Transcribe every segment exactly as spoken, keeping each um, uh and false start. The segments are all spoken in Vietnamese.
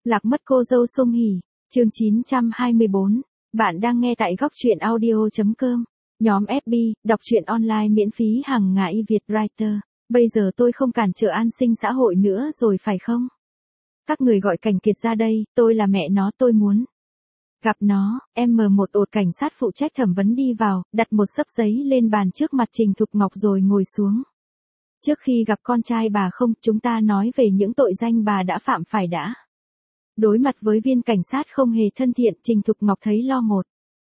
Lạc mất cô dâu Song Hỷ, chương chín trăm hai mươi bốn. Bạn đang nghe tại góc truyện audio.com. Nhóm ép bê, đọc truyện online miễn phí hàng ngày Việt Writer. Bây giờ tôi không cản trở an sinh xã hội nữa rồi phải không? Các người gọi Cảnh Kiệt ra đây, tôi là mẹ nó, tôi muốn gặp nó. Em M một ột cảnh sát phụ trách thẩm vấn đi vào, đặt một xấp giấy lên bàn trước mặt Trình Thục Ngọc rồi ngồi xuống. Trước khi gặp con trai bà không, chúng ta nói về những tội danh bà đã phạm phải đã. Đối mặt với viên cảnh sát không hề thân thiện, Trình Thục Ngọc thấy lo một.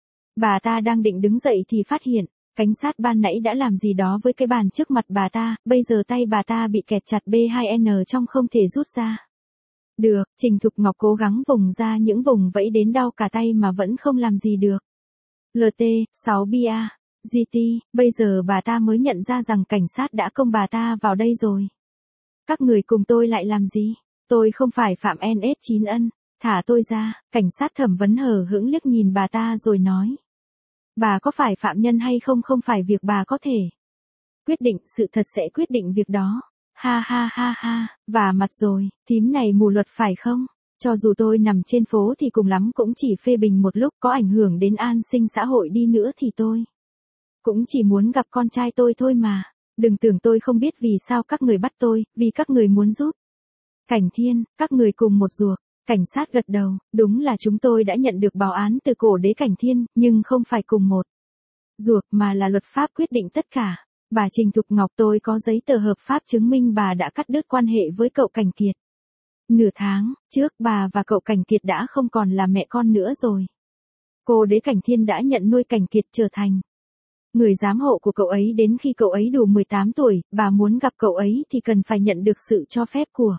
Bà ta đang định đứng dậy thì phát hiện, cảnh sát ban nãy đã làm gì đó với cái bàn trước mặt bà ta, bây giờ tay bà ta bị kẹt chặt B hai N trong không thể rút ra. Được, Trình Thục Ngọc cố gắng vùng ra những vùng vẫy đến đau cả tay mà vẫn không làm gì được. lờ tê, sáu bê a, giê tê, bây giờ bà ta mới nhận ra rằng cảnh sát đã công bà ta vào đây rồi. Các người cùng tôi lại làm gì? Tôi không phải phạm en ét chín ân, thả tôi ra. Cảnh sát thẩm vấn hờ hững liếc nhìn bà ta rồi nói. Bà có phải phạm nhân hay không không phải việc bà có thể quyết định, sự thật sẽ quyết định việc đó. Ha ha ha ha, vả mặt rồi, thím này mù luật phải không? Cho dù tôi nằm trên phố thì cùng lắm cũng chỉ phê bình một lúc, có ảnh hưởng đến an sinh xã hội đi nữa thì tôi cũng chỉ muốn gặp con trai tôi thôi mà. Đừng tưởng tôi không biết vì sao các người bắt tôi, vì các người muốn giúp Cảnh Thiên, các người cùng một ruột. Cảnh sát gật đầu, đúng là chúng tôi đã nhận được báo án từ cổ đế Cảnh Thiên, nhưng không phải cùng một ruột mà là luật pháp quyết định tất cả. Bà Trình Thục Ngọc, tôi có giấy tờ hợp pháp chứng minh bà đã cắt đứt quan hệ với cậu Cảnh Kiệt. Nửa tháng trước bà và cậu Cảnh Kiệt đã không còn là mẹ con nữa rồi. Cô đế Cảnh Thiên đã nhận nuôi Cảnh Kiệt trở thành người giám hộ của cậu ấy đến khi cậu ấy đủ mười tám tuổi, bà muốn gặp cậu ấy thì cần phải nhận được sự cho phép của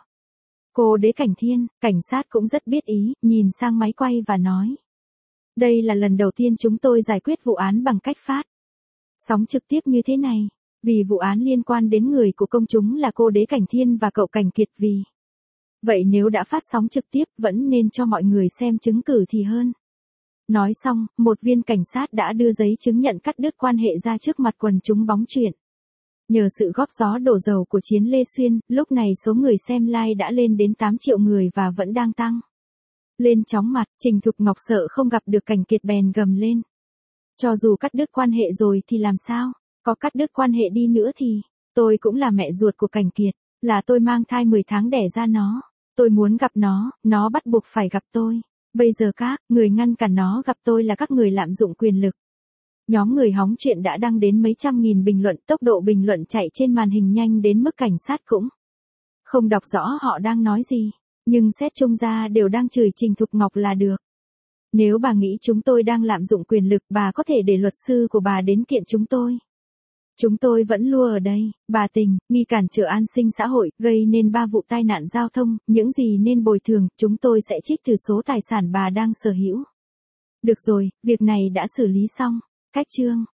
cô đế Cảnh Thiên. Cảnh sát cũng rất biết ý, nhìn sang máy quay và nói. Đây là lần đầu tiên chúng tôi giải quyết vụ án bằng cách phát sóng trực tiếp như thế này. Vì vụ án liên quan đến người của công chúng là cô đế Cảnh Thiên và cậu Cảnh Kiệt, vì vậy nếu đã phát sóng trực tiếp vẫn nên cho mọi người xem chứng cứ thì hơn. Nói xong, một viên cảnh sát đã đưa giấy chứng nhận cắt đứt quan hệ ra trước mặt quần chúng bóng chuyền. Nhờ sự góp gió đổ dầu của Chiến Lê Xuyên, lúc này số người xem live đã lên đến tám triệu người và vẫn đang tăng lên chóng mặt. Trình Thục Ngọc sợ không gặp được Cảnh Kiệt bèn gầm lên. Cho dù cắt đứt quan hệ rồi thì làm sao? Có cắt đứt quan hệ đi nữa thì, tôi cũng là mẹ ruột của Cảnh Kiệt, là tôi mang thai mười tháng đẻ ra nó. Tôi muốn gặp nó, nó bắt buộc phải gặp tôi. Bây giờ các người ngăn cản nó gặp tôi là các người lạm dụng quyền lực. Nhóm người hóng chuyện đã đăng đến mấy trăm nghìn bình luận, tốc độ bình luận chạy trên màn hình nhanh đến mức cảnh sát cũng không đọc rõ họ đang nói gì, nhưng xét chung ra đều đang chửi Trình Thục Ngọc là được. Nếu bà nghĩ chúng tôi đang lạm dụng quyền lực, bà có thể để luật sư của bà đến kiện chúng tôi. Chúng tôi vẫn lua ở đây. Bà Tình, nghi cản trở an sinh xã hội, gây nên ba vụ tai nạn giao thông, những gì nên bồi thường, chúng tôi sẽ trích từ số tài sản bà đang sở hữu. Được rồi, việc này đã xử lý xong. Cách chương.